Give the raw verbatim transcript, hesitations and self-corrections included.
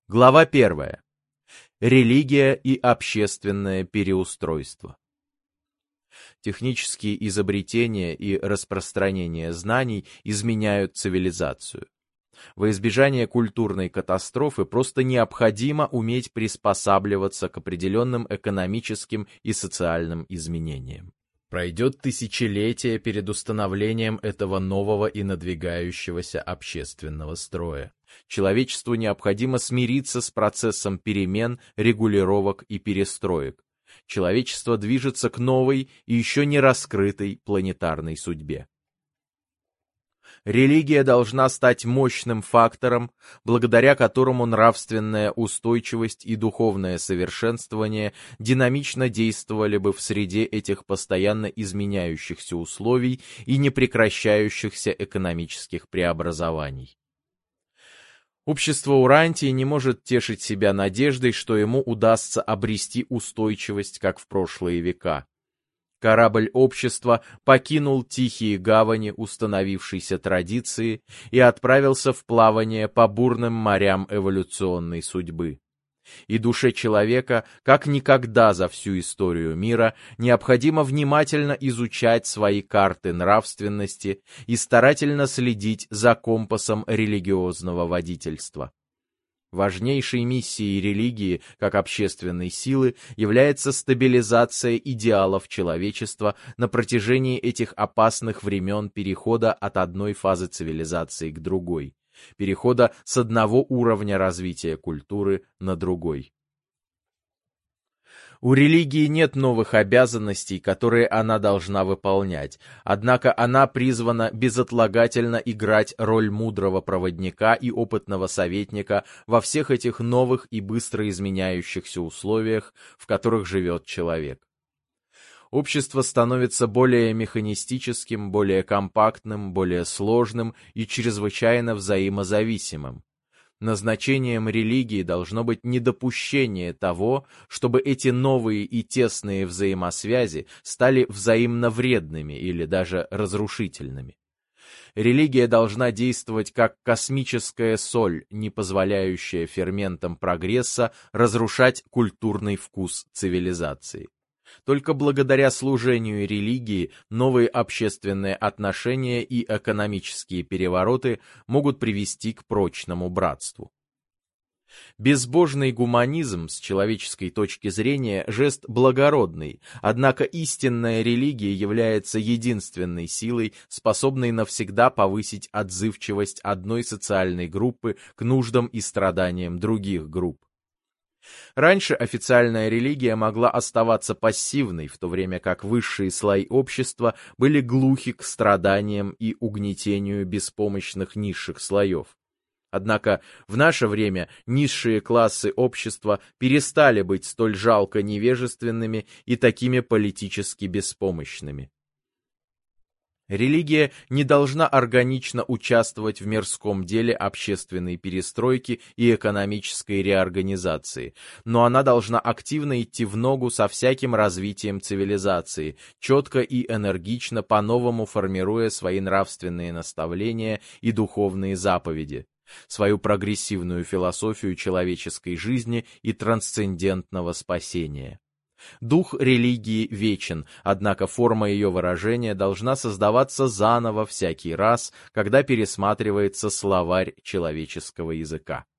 Глава первая. Религия и общественное переустройство. Технические изобретения и распространение знаний изменяют цивилизацию. Во избежание культурной катастрофы просто необходимо уметь приспосабливаться к определенным экономическим и социальным изменениям. Пройдет тысячелетие перед установлением этого нового и надвигающегося общественного строя. Человечеству необходимо смириться с процессом перемен, регулировок и перестроек. Человечество движется к новой и еще не раскрытой планетарной судьбе. Религия должна стать мощным фактором, благодаря которому нравственная устойчивость и духовное совершенствование динамично действовали бы в среде этих постоянно изменяющихся условий и непрекращающихся экономических преобразований. Общество Урантии не может тешить себя надеждой, что ему удастся обрести устойчивость, как в прошлые века. Корабль общества покинул тихие гавани установившейся традиции и отправился в плавание по бурным морям эволюционной судьбы. И душе человека, как никогда за всю историю мира, необходимо внимательно изучать свои карты нравственности и старательно следить за компасом религиозного водительства. Важнейшей миссией религии, как общественной силы, является стабилизация идеалов человечества на протяжении этих опасных времен перехода от одной фазы цивилизации к другой, перехода с одного уровня развития культуры на другой. У религии нет новых обязанностей, которые она должна выполнять, однако она призвана безотлагательно играть роль мудрого проводника и опытного советника во всех этих новых и быстро изменяющихся условиях, в которых живет человек. Общество становится более механистическим, более компактным, более сложным и чрезвычайно взаимозависимым. Назначением религии должно быть недопущение того, чтобы эти новые и тесные взаимосвязи стали взаимно вредными или даже разрушительными. Религия должна действовать как космическая соль, не позволяющая ферментам прогресса разрушать культурный вкус цивилизации. Только благодаря служению религии новые общественные отношения и экономические перевороты могут привести к прочному братству. Безбожный гуманизм с человеческой точки зрения жест благородный, однако истинная религия является единственной силой, способной навсегда повысить отзывчивость одной социальной группы к нуждам и страданиям других групп. Раньше официальная религия могла оставаться пассивной, в то время как высшие слои общества были глухи к страданиям и угнетению беспомощных низших слоев. Однако в наше время низшие классы общества перестали быть столь жалко невежественными и такими политически беспомощными. Религия не должна органично участвовать в мирском деле общественной перестройки и экономической реорганизации, но она должна активно идти в ногу со всяким развитием цивилизации, четко и энергично по-новому формируя свои нравственные наставления и духовные заповеди, свою прогрессивную философию человеческой жизни и трансцендентного спасения. Дух религии вечен, однако форма ее выражения должна создаваться заново всякий раз, когда пересматривается словарь человеческого языка.